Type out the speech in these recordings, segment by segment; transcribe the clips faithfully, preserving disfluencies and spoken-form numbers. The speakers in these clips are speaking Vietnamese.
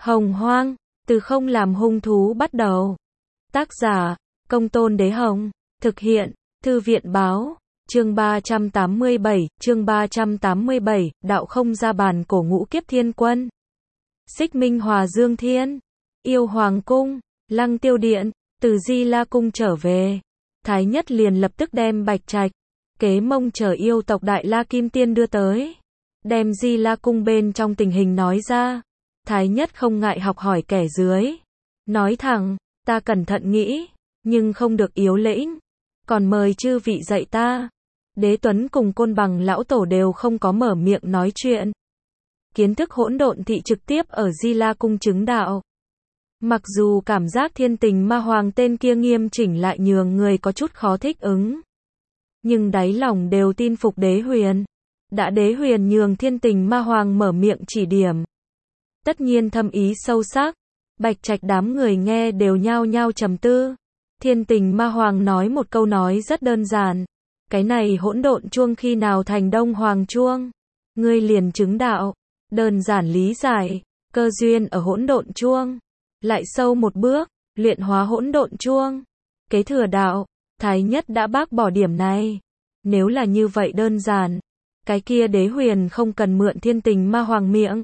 Hồng Hoang, từ không làm hung thú bắt đầu. Tác giả, Công Tôn Đế Hồng. Thực hiện, Thư viện Báo. Chương ba trăm tám mươi bảy, chương ba trăm tám mươi bảy, đạo không ra bàn cổ ngũ kiếp thiên quân. Xích Minh Hòa Dương Thiên, Yêu Hoàng Cung, Lăng Tiêu Điện, từ Di La Cung trở về. Thái Nhất liền lập tức đem Bạch Trạch, Kế Mông chờ yêu tộc Đại La Kim Tiên đưa tới. Đem Di La Cung bên trong tình hình nói ra. Thái Nhất không ngại học hỏi kẻ dưới. Nói thẳng, ta cẩn thận nghĩ, nhưng không được yếu lĩnh. Còn mời chư vị dạy ta. Đế Tuấn cùng Côn Bằng lão tổ đều không có mở miệng nói chuyện. Kiến thức hỗn độn thị trực tiếp ở Di La Cung chứng đạo. Mặc dù cảm giác thiên tình ma hoàng tên kia nghiêm chỉnh lại nhường người có chút khó thích ứng. Nhưng đáy lòng đều tin phục Đế Huyền. Đã Đế Huyền nhường thiên tình ma hoàng mở miệng chỉ điểm. Tất nhiên thâm ý sâu sắc. Bạch Trạch đám người nghe đều nhao nhao trầm tư. Thiên tình ma hoàng nói một câu nói rất đơn giản. Cái này hỗn độn chuông khi nào thành Đông Hoàng chuông? Ngươi liền chứng đạo. Đơn giản lý giải, cơ duyên ở hỗn độn chuông. Lại sâu một bước, luyện hóa hỗn độn chuông. Kế thừa đạo, Thái Nhất đã bác bỏ điểm này. Nếu là như vậy đơn giản, cái kia Đế Huyền không cần mượn thiên tình ma hoàng miệng.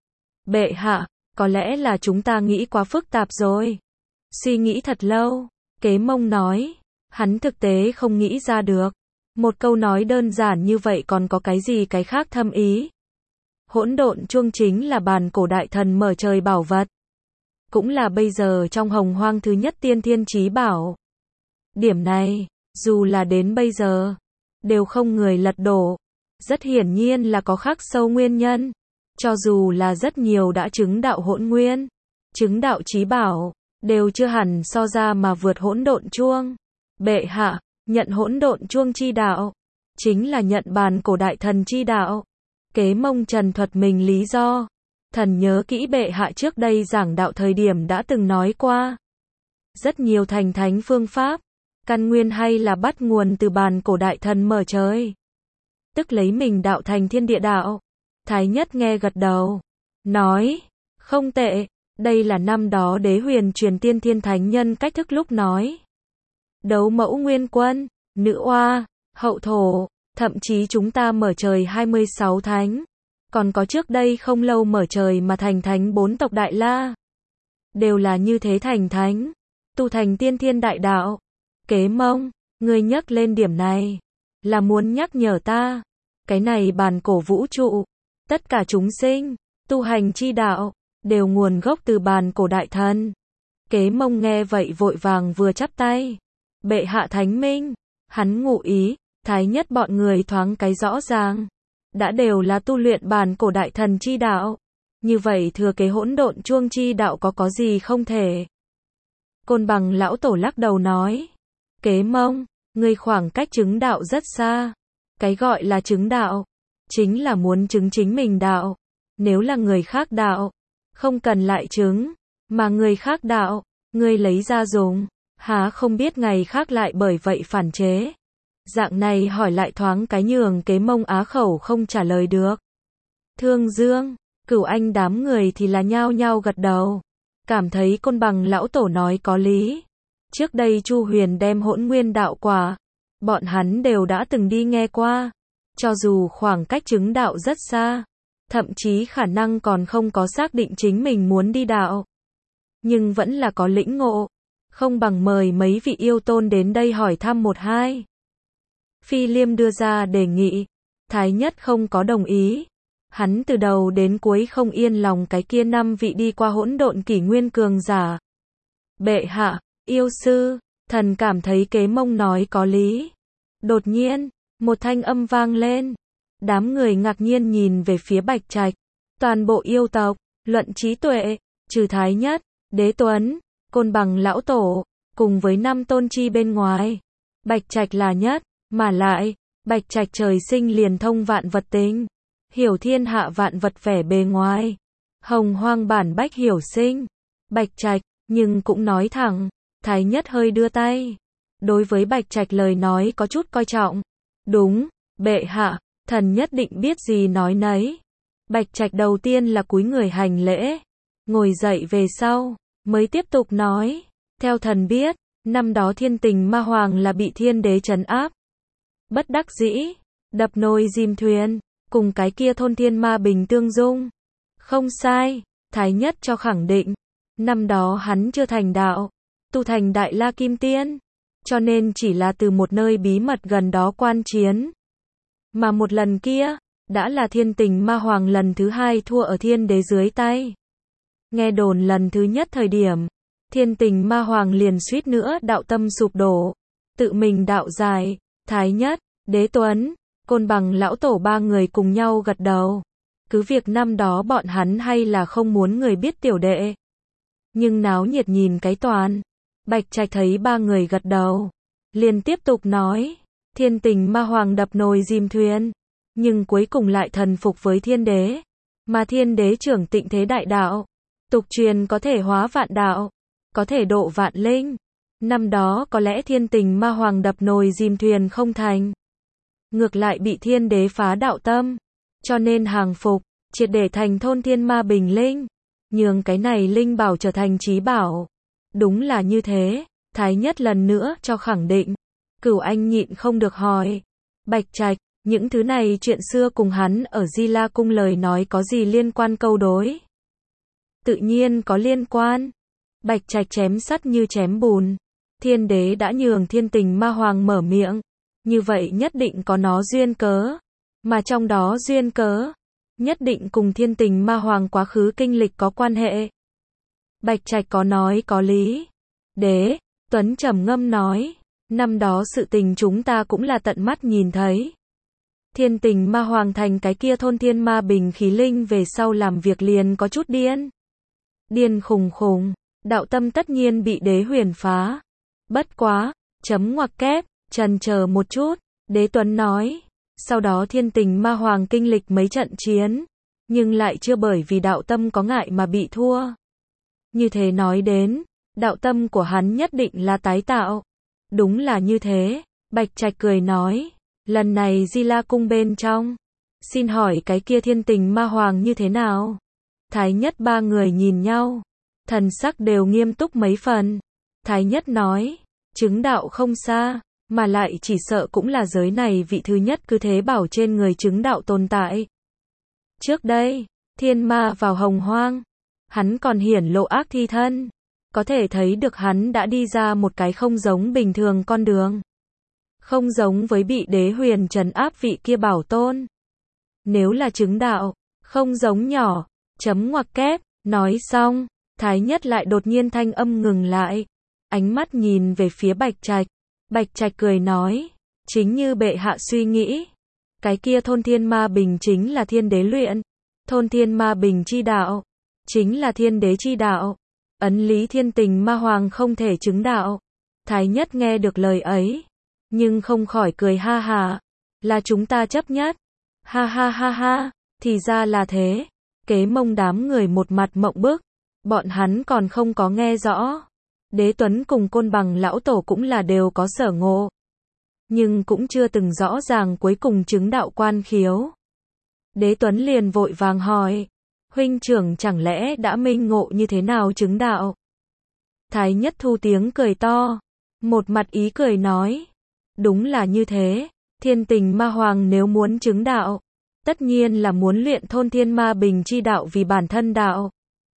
Bệ hạ, có lẽ là chúng ta nghĩ quá phức tạp rồi. Suy nghĩ thật lâu, Kế Mông nói, hắn thực tế không nghĩ ra được. Một câu nói đơn giản như vậy còn có cái gì cái khác thâm ý. Hỗn độn chuông chính là bàn cổ đại thần mở trời bảo vật. Cũng là bây giờ trong hồng hoang thứ nhất tiên thiên chí bảo. Điểm này, dù là đến bây giờ, đều không người lật đổ. Rất hiển nhiên là có khắc sâu nguyên nhân. Cho dù là rất nhiều đã chứng đạo hỗn nguyên, chứng đạo chí bảo, đều chưa hẳn so ra mà vượt hỗn độn chuông. Bệ hạ, nhận hỗn độn chuông chi đạo, chính là nhận bàn cổ đại thần chi đạo. Kế Mông trần thuật mình lý do. Thần nhớ kỹ bệ hạ trước đây giảng đạo thời điểm đã từng nói qua. Rất nhiều thành thánh phương pháp, căn nguyên hay là bắt nguồn từ bàn cổ đại thần mở trời. Tức lấy mình đạo thành thiên địa đạo. Thái Nhất nghe gật đầu. Nói, không tệ, đây là năm đó Đế Huyền truyền tiên thiên thánh nhân cách thức lúc nói. Đấu mẫu nguyên quân, nữ oa, hậu thổ, thậm chí chúng ta mở trời hai mươi sáu thánh. Còn có trước đây không lâu mở trời mà thành thánh bốn tộc Đại La. Đều là như thế thành thánh, tu thành tiên thiên đại đạo. Kế Mông, ngươi nhắc lên điểm này, là muốn nhắc nhở ta. Cái này bàn cổ vũ trụ, tất cả chúng sinh, tu hành chi đạo, đều nguồn gốc từ bàn cổ đại thần. Kế Mông nghe vậy vội vàng vừa chắp tay. Bệ hạ thánh minh, hắn ngụ ý, Thái Nhất bọn người thoáng cái rõ ràng. Đã đều là tu luyện bàn cổ đại thần chi đạo. Như vậy thừa kế hỗn độn chuông chi đạo có có gì không thể. Côn Bằng lão tổ lắc đầu nói. Kế Mông, ngươi khoảng cách chứng đạo rất xa. Cái gọi là chứng đạo, chính là muốn chứng chính mình đạo. Nếu là người khác đạo, không cần lại chứng. Mà người khác đạo, ngươi lấy ra dùng. Há không biết ngày khác lại bởi vậy phản chế. Dạng này hỏi lại thoáng cái nhường Kế Mông á khẩu không trả lời được. Thương Dương, Cửu Anh đám người thì là nhao nhao gật đầu. Cảm thấy Côn Bằng lão tổ nói có lý. Trước đây Chu Huyền đem hỗn nguyên đạo quả. Bọn hắn đều đã từng đi nghe qua. Cho dù khoảng cách chứng đạo rất xa. Thậm chí khả năng còn không có xác định chính mình muốn đi đạo. Nhưng vẫn là có lĩnh ngộ. Không bằng mời mấy vị yêu tôn đến đây hỏi thăm một hai. Phi Liêm đưa ra đề nghị. Thái Nhất không có đồng ý. Hắn từ đầu đến cuối không yên lòng cái kia năm vị đi qua hỗn độn kỷ nguyên cường giả. Bệ hạ, yêu sư, thần cảm thấy Kế Mông nói có lý. Đột nhiên, một thanh âm vang lên. Đám người ngạc nhiên nhìn về phía Bạch Trạch. Toàn bộ yêu tộc, luận trí tuệ, trừ Thái Nhất, Đế Tuấn, Côn Bằng lão tổ, cùng với năm tôn chi bên ngoài. Bạch Trạch là nhất. Mà lại, Bạch Trạch trời sinh liền thông vạn vật tính, hiểu thiên hạ vạn vật vẻ bề ngoài. Hồng hoang bản bách hiểu sinh. Bạch Trạch, nhưng cũng nói thẳng. Thái Nhất hơi đưa tay. Đối với Bạch Trạch lời nói có chút coi trọng. Đúng, bệ hạ, thần nhất định biết gì nói nấy. Bạch Trạch đầu tiên là cúi người hành lễ. ngồi dậy về sau, mới tiếp tục nói, theo thần biết, năm đó thiên tình ma hoàng là bị thiên đế trấn áp. Bất đắc dĩ, đập nồi dìm thuyền, cùng cái kia thôn thiên ma bình tương dung. Không sai, Thái Nhất cho khẳng định, năm đó hắn chưa thành đạo, tu thành Đại La Kim Tiên, cho nên chỉ là từ một nơi bí mật gần đó quan chiến. Mà một lần kia, đã là thiên tình ma hoàng lần thứ hai thua ở thiên đế dưới tay. Nghe đồn lần thứ nhất thời điểm, thiên tình ma hoàng liền suýt nữa đạo tâm sụp đổ, tự mình đạo giải. Thái Nhất, Đế Tuấn, Côn Bằng lão tổ ba người cùng nhau gật đầu. Cứ việc năm đó bọn hắn hay là không muốn người biết tiểu đệ. Nhưng náo nhiệt nhìn cái toàn. Bạch Trạch thấy ba người gật đầu, liền tiếp tục nói, thiên tình ma hoàng đập nồi dìm thuyền, nhưng cuối cùng lại thần phục với thiên đế. Mà thiên đế trưởng tịnh thế đại đạo, tục truyền có thể hóa vạn đạo, có thể độ vạn linh. Năm đó có lẽ thiên tình ma hoàng đập nồi dìm thuyền không thành, ngược lại bị thiên đế phá đạo tâm, cho nên hàng phục, triệt để thành thôn thiên ma bình linh, nhường cái này linh bảo trở thành chí bảo. Đúng là như thế, Thái Nhất lần nữa cho khẳng định. Cửu Anh nhịn không được hỏi, Bạch Trạch, những thứ này chuyện xưa cùng hắn ở Di La Cung lời nói có gì liên quan câu đối? Tự nhiên có liên quan. Bạch Trạch chém sắt như chém bùn. Thiên đế đã nhường thiên tình ma hoàng mở miệng, như vậy nhất định có nó duyên cớ. Mà trong đó duyên cớ, nhất định cùng thiên tình ma hoàng quá khứ kinh lịch có quan hệ. Bạch Trạch có nói có lý. Đế Tuấn trầm ngâm nói, năm đó sự tình chúng ta cũng là tận mắt nhìn thấy. Thiên tình ma hoàng thành cái kia thôn thiên ma bình khí linh về sau làm việc liền có chút điên. Điên khùng khùng, đạo tâm tất nhiên bị đế huyền phá. Bất quá, chấm ngoặc kép, trần chờ một chút, Đế Tuấn nói, sau đó thiên tình ma hoàng kinh lịch mấy trận chiến, nhưng lại chưa bởi vì đạo tâm có ngại mà bị thua. Như thế nói đến, đạo tâm của hắn nhất định là tái tạo. Đúng là như thế, Bạch Trạch cười nói, lần này Di La Cung bên trong, xin hỏi cái kia thiên tình ma hoàng như thế nào? Thái Nhất ba người nhìn nhau, thần sắc đều nghiêm túc mấy phần. Thái Nhất nói, chứng đạo không xa, mà lại chỉ sợ cũng là giới này vị thứ nhất cứ thế bảo trên người chứng đạo tồn tại. Trước đây, thiên ma vào hồng hoang, hắn còn hiển lộ ác thi thân, có thể thấy được hắn đã đi ra một cái không giống bình thường con đường. Không giống với bị đế huyền trấn áp vị kia bảo tôn. Nếu là chứng đạo, không giống nhỏ, chấm ngoặc kép, nói xong, Thái Nhất lại đột nhiên thanh âm ngừng lại, ánh mắt nhìn về phía Bạch Trạch. Bạch Trạch cười nói, chính như bệ hạ suy nghĩ, cái kia thôn thiên ma bình chính là thiên đế luyện, thôn thiên ma bình chi đạo, chính là thiên đế chi đạo, ấn lý thiên tình ma hoàng không thể chứng đạo. Thái Nhất nghe được lời ấy, nhưng không khỏi cười ha ha, là chúng ta chấp nhất, ha ha ha ha, thì ra là thế. Kế Mông đám người một mặt mộng bức, bọn hắn còn không có nghe rõ. Đế Tuấn cùng Côn Bằng lão tổ cũng là đều có sở ngộ, nhưng cũng chưa từng rõ ràng cuối cùng chứng đạo quan khiếu. Đế Tuấn liền vội vàng hỏi, huynh trưởng chẳng lẽ đã minh ngộ như thế nào chứng đạo? Thái Nhất thu tiếng cười to, một mặt ý cười nói, đúng là như thế, thiên tình ma hoàng nếu muốn chứng đạo, tất nhiên là muốn luyện thôn thiên ma bình chi đạo vì bản thân đạo.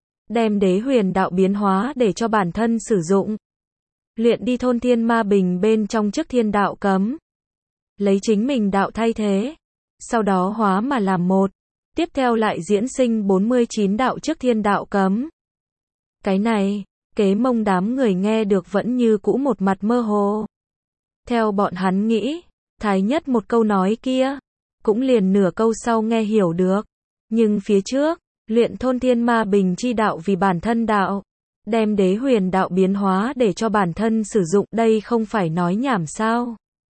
Đem đế huyền đạo biến hóa để cho bản thân sử dụng. Luyện đi thôn thiên ma bình bên trong trước thiên đạo cấm. Lấy chính mình đạo thay thế. Sau đó hóa mà làm một. Tiếp theo lại diễn sinh bốn mươi chín đạo trước thiên đạo cấm. Cái này, Kế Mông đám người nghe được vẫn như cũ một mặt mơ hồ. Theo bọn hắn nghĩ, Thái Nhất một câu nói kia, cũng liền nửa câu sau nghe hiểu được. Nhưng phía trước, luyện thôn thiên ma bình chi đạo vì bản thân đạo, đem đế huyền đạo biến hóa để cho bản thân sử dụng, đây không phải nói nhảm sao?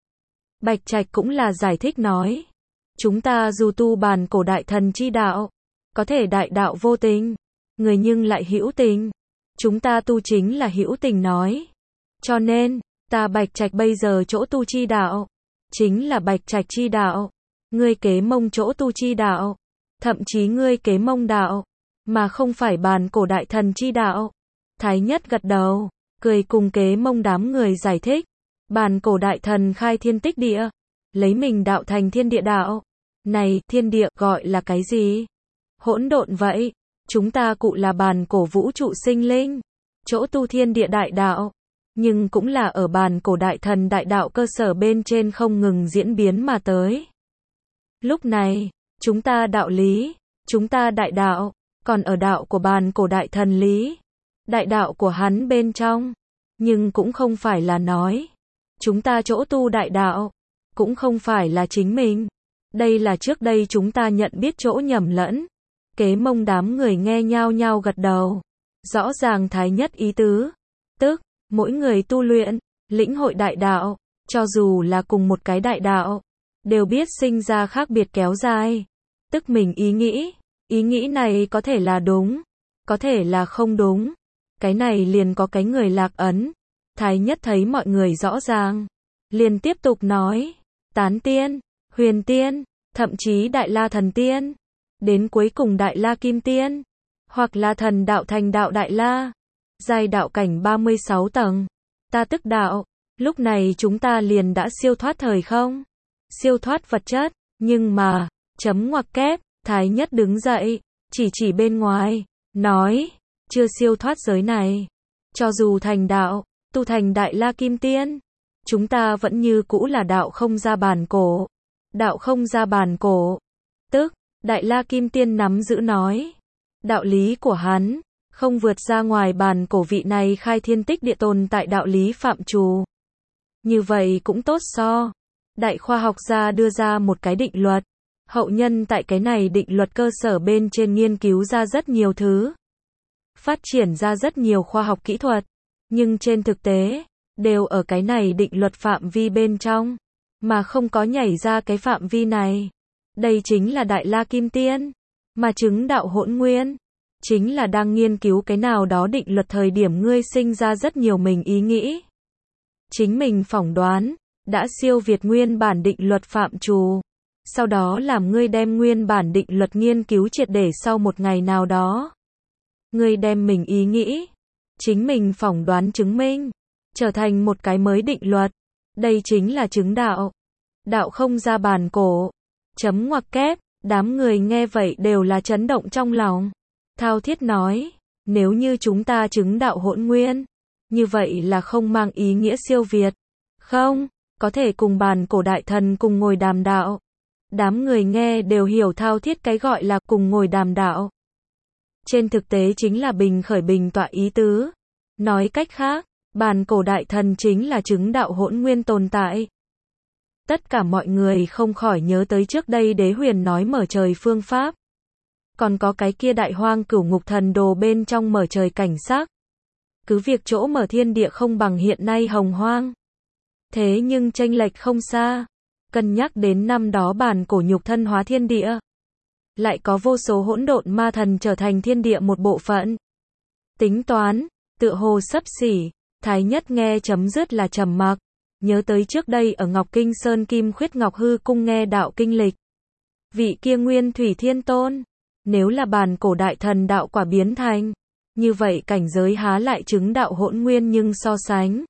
Bạch Trạch cũng là giải thích nói, chúng ta dù tu bàn cổ đại thần chi đạo, có thể đại đạo vô tình, người nhưng lại hữu tình, chúng ta tu chính là hữu tình nói, cho nên ta Bạch Trạch bây giờ chỗ tu chi đạo, chính là Bạch Trạch chi đạo, ngươi Kế Mông chỗ tu chi đạo, thậm chí ngươi Kế Mông đạo, mà không phải bàn cổ đại thần chi đạo. Thái nhất gật đầu, cười cùng Kế Mông đám người giải thích. Bàn cổ đại thần khai thiên tích địa, lấy mình đạo thành thiên địa đạo. Này, thiên địa gọi là cái gì? Hỗn độn vậy. Chúng ta cụ là bàn cổ vũ trụ sinh linh, chỗ tu thiên địa đại đạo, nhưng cũng là ở bàn cổ đại thần đại đạo cơ sở bên trên không ngừng diễn biến mà tới. Lúc này, chúng ta đạo lý, chúng ta đại đạo, còn ở đạo của bàn cổ đại thần lý, đại đạo của hắn bên trong, nhưng cũng không phải là nói. Chúng ta chỗ tu đại đạo, cũng không phải là chính mình. Đây là trước đây chúng ta nhận biết chỗ nhầm lẫn. Kế Mông đám người nghe nhao nhao gật đầu. Rõ ràng Thái nhất ý tứ. Tức, mỗi người tu luyện, lĩnh hội đại đạo, cho dù là cùng một cái đại đạo, đều biết sinh ra khác biệt kéo dài. Tức mình ý nghĩ, ý nghĩ này có thể là đúng, có thể là không đúng. Cái này liền có cái người lạc ấn. Thái nhất thấy mọi người rõ ràng, liền tiếp tục nói, tán tiên, huyền tiên, thậm chí đại la thần tiên, đến cuối cùng đại la kim tiên, hoặc là thần đạo thành đạo đại la, giai đạo cảnh ba mươi sáu tầng, ta tức đạo, lúc này chúng ta liền đã siêu thoát thời không, siêu thoát vật chất, nhưng mà, chấm ngoặc kép, Thái nhất đứng dậy, chỉ chỉ bên ngoài, nói, chưa siêu thoát giới này, cho dù thành đạo, tu thành đại la kim tiên, chúng ta vẫn như cũ là đạo không ra bàn cổ, đạo không ra bàn cổ, tức, đại la kim tiên nắm giữ nói, đạo lý của hắn, không vượt ra ngoài bàn cổ vị này khai thiên tích địa tồn tại đạo lý phạm trù. Như vậy cũng tốt so. Đại khoa học gia đưa ra một cái định luật. Hậu nhân tại cái này định luật cơ sở bên trên nghiên cứu ra rất nhiều thứ. Phát triển ra rất nhiều khoa học kỹ thuật. Nhưng trên thực tế, đều ở cái này định luật phạm vi bên trong. Mà không có nhảy ra cái phạm vi này. Đây chính là Đại La Kim Tiên. Mà chứng đạo hỗn nguyên. Chính là đang nghiên cứu cái nào đó định luật thời điểm ngươi sinh ra rất nhiều mình ý nghĩ. Chính mình phỏng đoán, đã siêu việt nguyên bản định luật phạm trù. Sau đó làm ngươi đem nguyên bản định luật nghiên cứu triệt để sau một ngày nào đó. Ngươi đem mình ý nghĩ, chính mình phỏng đoán chứng minh, trở thành một cái mới định luật. Đây chính là chứng đạo. Đạo không ra bàn cổ. Chấm ngoặc kép, đám người nghe vậy đều là chấn động trong lòng. Thao Thiết nói, nếu như chúng ta chứng đạo hỗn nguyên, như vậy là không mang ý nghĩa siêu việt. Không, có thể cùng bàn cổ đại thần cùng ngồi đàm đạo. Đám người nghe đều hiểu Thao Thiết cái gọi là cùng ngồi đàm đạo. Trên thực tế chính là bình khởi bình tọa ý tứ. Nói cách khác, bàn cổ đại thần chính là chứng đạo hỗn nguyên tồn tại. Tất cả mọi người không khỏi nhớ tới trước đây Đế Huyền nói mở trời phương pháp. Còn có cái kia đại hoang cửu ngục thần đồ bên trong mở trời cảnh sắc. Cứ việc chỗ mở thiên địa không bằng hiện nay hồng hoang. Thế nhưng chênh lệch không xa. Cân nhắc đến năm đó bàn cổ nhục thân hóa thiên địa. Lại có vô số hỗn độn ma thần trở thành thiên địa một bộ phận. Tính toán, tựa hồ sấp xỉ, Thái Nhất nghe chấm dứt là trầm mặc. Nhớ tới trước đây ở Ngọc Kinh Sơn Kim Khuyết Ngọc Hư Cung nghe đạo kinh lịch. Vị kia Nguyên Thủy Thiên Tôn. Nếu là bàn cổ đại thần đạo quả biến thành, như vậy cảnh giới há lại chứng đạo hỗn nguyên nhưng so sánh.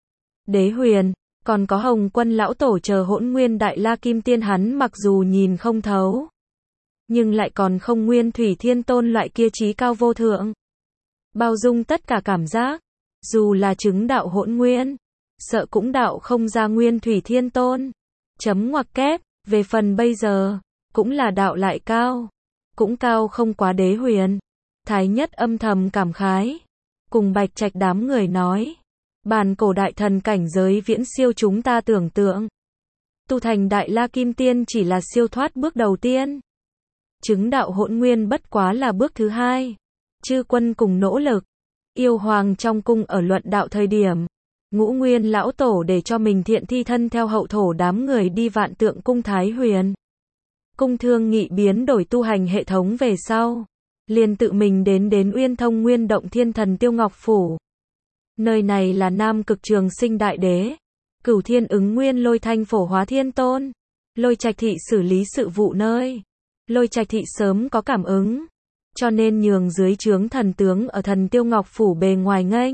Đế Huyền, còn có Hồng Quân lão tổ chờ hỗn nguyên đại la kim tiên hắn mặc dù nhìn không thấu, nhưng lại còn không Nguyên Thủy Thiên Tôn loại kia trí cao vô thượng. Bao dung tất cả cảm giác, dù là chứng đạo hỗn nguyên, sợ cũng đạo không ra Nguyên Thủy Thiên Tôn. Chấm ngoặc kép, về phần bây giờ, cũng là đạo lại cao. Cũng cao không quá Đế Huyền. Thái Nhất âm thầm cảm khái. Cùng Bạch Trạch đám người nói. Bàn cổ đại thần cảnh giới viễn siêu chúng ta tưởng tượng. Tu thành đại la kim tiên chỉ là siêu thoát bước đầu tiên. Chứng đạo hỗn nguyên bất quá là bước thứ hai. Chư quân cùng nỗ lực. Yêu hoàng trong cung ở luận đạo thời điểm. Ngũ Nguyên lão tổ để cho mình thiện thi thân theo hậu thổ đám người đi Vạn Tượng cung Thái Huyền. Cung thương nghị biến đổi tu hành hệ thống về sau. Liền tự mình đến đến Uyên Thông Nguyên Động Thiên Thần Tiêu Ngọc Phủ. Nơi này là Nam Cực Trường Sinh Đại Đế. Cửu Thiên Ứng Nguyên Lôi Thanh Phổ Hóa Thiên Tôn. Lôi Trạch Thị xử lý sự vụ nơi. Lôi Trạch Thị sớm có cảm ứng. cho nên nhường dưới trướng thần tướng ở Thần Tiêu Ngọc phủ bề ngoài nghênh,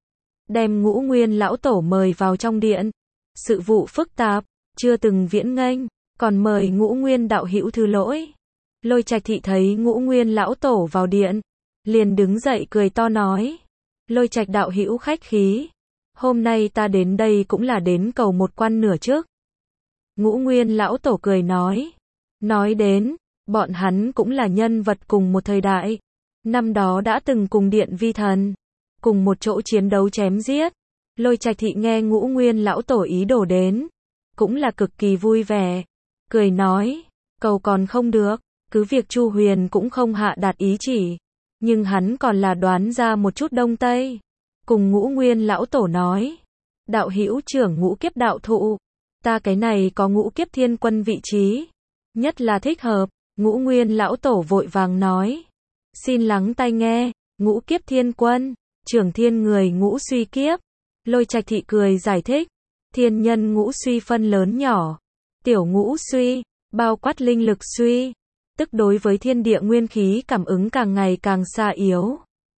đem Ngũ Nguyên lão tổ mời vào trong điện. Sự vụ phức tạp, chưa từng viễn nghênh, còn mời Ngũ Nguyên đạo hữu thứ lỗi. Lôi Trạch Thị thấy Ngũ Nguyên lão tổ vào điện, liền đứng dậy cười to nói: "Lôi Trạch đạo hữu khách khí, hôm nay ta đến đây cũng là đến cầu một quan nửa chức." Ngũ Nguyên lão tổ cười nói: "Nói đến, bọn hắn cũng là nhân vật cùng một thời đại, năm đó đã từng cùng điện vi thần, cùng một chỗ chiến đấu chém giết." Lôi Trạch Thị nghe Ngũ Nguyên lão tổ ý đồ đến, cũng là cực kỳ vui vẻ, cười nói: "Cầu còn không được, cứ việc Chu Huyền cũng không hạ đạt ý chỉ, nhưng hắn còn là đoán ra một chút đông tây." Cùng Ngũ Nguyên lão tổ nói: "Đạo hữu trưởng ngũ kiếp đạo thụ, ta cái này có ngũ kiếp thiên quân vị trí, nhất là thích hợp." Ngũ Nguyên lão tổ vội vàng nói: "Xin lắng tai nghe, ngũ kiếp thiên quân, trưởng thiên người ngũ suy kiếp." Lôi Trạch Thị cười giải thích: "Thiên nhân ngũ suy phân lớn nhỏ, tiểu ngũ suy, bao quát linh lực suy, tức đối với thiên địa nguyên khí cảm ứng càng ngày càng xa yếu.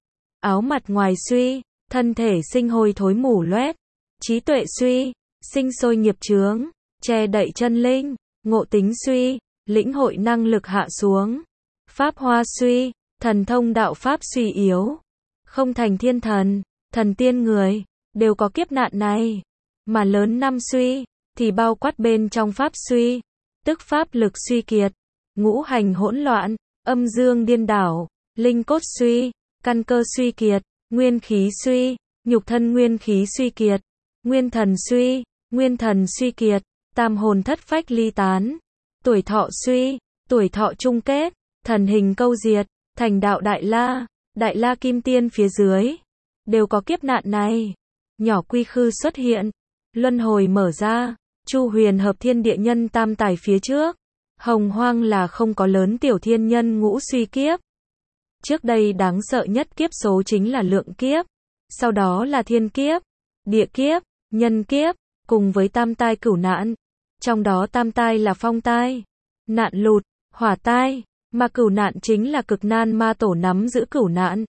Áo mặt ngoài suy, thân thể sinh hôi thối mủ loét, trí tuệ suy, sinh sôi nghiệp chướng, che đậy chân linh, ngộ tính suy, lĩnh hội năng lực hạ xuống, pháp hoa suy, thần thông đạo pháp suy yếu, không thành thiên thần, thần tiên người, đều có kiếp nạn này. Mà lớn năm suy, thì bao quát bên trong pháp suy, tức pháp lực suy kiệt, ngũ hành hỗn loạn, âm dương điên đảo, linh cốt suy, căn cơ suy kiệt, nguyên khí suy, nhục thân nguyên khí suy kiệt, nguyên thần suy, nguyên thần suy kiệt, tam hồn thất phách ly tán, tuổi thọ suy, tuổi thọ chung kết, thần hình câu diệt, thành đạo đại la, đại la kim tiên phía dưới, đều có kiếp nạn này. Nhỏ quy khư xuất hiện, luân hồi mở ra, Chu Huyền hợp thiên địa nhân tam tài phía trước, hồng hoang là không có lớn tiểu thiên nhân ngũ suy kiếp. Trước đây đáng sợ nhất kiếp số chính là lượng kiếp, sau đó là thiên kiếp, địa kiếp, nhân kiếp, cùng với tam tai cửu nạn. Trong đó tam tai là phong tai, nạn lụt, hỏa tai, mà cửu nạn chính là cực nan ma tổ nắm giữ cửu nạn.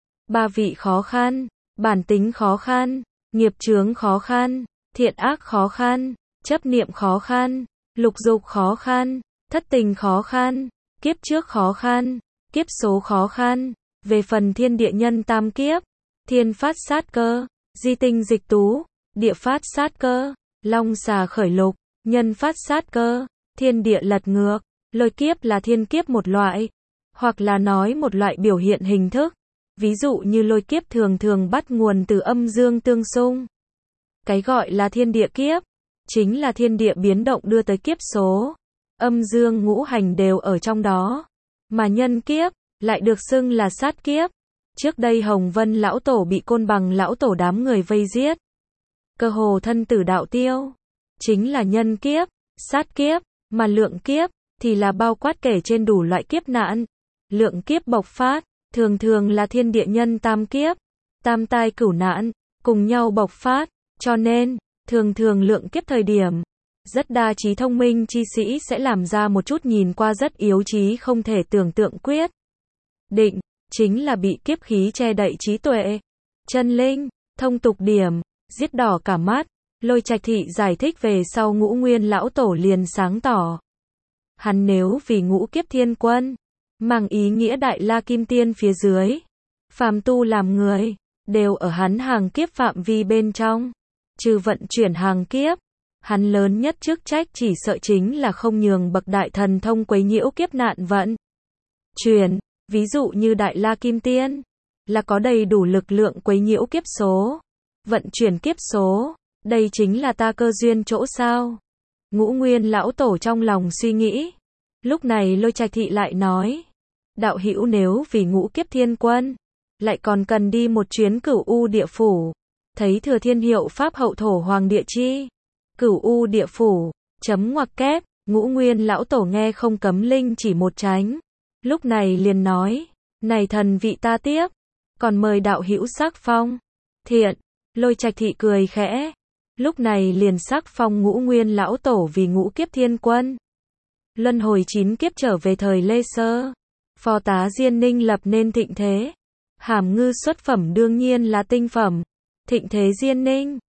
Ba vị khó khăn, bản tính khó khăn, nghiệp chướng khó khăn, thiện ác khó khăn, chấp niệm khó khăn, lục dục khó khăn, thất tình khó khăn, kiếp trước khó khăn, kiếp số khó khăn. Về phần thiên địa nhân tam kiếp, thiên phát sát cơ, di tinh dịch tú, địa phát sát cơ, long xà khởi lục, nhân phát sát cơ, thiên địa lật ngược. Lôi kiếp là thiên kiếp một loại, hoặc là nói một loại biểu hiện hình thức. Ví dụ như lôi kiếp thường thường bắt nguồn từ âm dương tương xung. Cái gọi là thiên địa kiếp, chính là thiên địa biến động đưa tới kiếp số. Âm dương ngũ hành đều ở trong đó. Mà nhân kiếp, lại được xưng là sát kiếp. Trước đây Hồng Vân lão tổ bị Côn Bằng lão tổ đám người vây giết, cơ hồ thân tử đạo tiêu, chính là nhân kiếp. Sát kiếp, mà lượng kiếp, thì là bao quát kể trên đủ loại kiếp nạn. Lượng kiếp bộc phát, thường thường là thiên địa nhân tam kiếp, tam tai cửu nạn, cùng nhau bộc phát, cho nên, thường thường lượng kiếp thời điểm, rất đa trí thông minh chi sĩ sẽ làm ra một chút nhìn qua rất yếu trí không thể tưởng tượng quyết định, chính là bị kiếp khí che đậy trí tuệ, chân linh. Thông tục điểm, giết đỏ cả mắt. Lôi Trạch Thị giải thích về sau Ngũ Nguyên lão tổ liền sáng tỏ. Hắn nếu vì ngũ kiếp thiên quân, mang ý nghĩa đại la kim tiên phía dưới, phàm tu làm người, đều ở hắn hàng kiếp phạm vi bên trong. Trừ vận chuyển hàng kiếp, hắn lớn nhất chức trách chỉ sợ chính là không nhường bậc đại thần thông quấy nhiễu kiếp nạn vận chuyển. Ví dụ như đại la kim tiên, là có đầy đủ lực lượng quấy nhiễu kiếp số, vận chuyển kiếp số. Đây chính là ta cơ duyên chỗ sao? Ngũ Nguyên lão tổ trong lòng suy nghĩ. Lúc này Lôi Trạch Thị lại nói: đạo hữu nếu vì ngũ kiếp thiên quân, lại còn cần đi một chuyến Cửu U địa phủ, thấy thừa thiên hiệu pháp hậu thổ hoàng địa chi. Cửu U địa phủ, chấm ngoặc kép. Ngũ Nguyên lão tổ nghe không cấm linh chỉ một tránh. Lúc này liền nói: này thần vị ta tiếp, còn mời đạo hữu sắc phong. Thiện. Lôi Trạch Thị cười khẽ, lúc này liền sắc phong Ngũ Nguyên lão tổ vì ngũ kiếp thiên quân. Luân hồi chín kiếp trở về thời Lê Sơ, Phó tá Diên Ninh lập nên thịnh thế. Hàm ngư xuất phẩm đương nhiên là tinh phẩm. Thịnh thế Diên Ninh.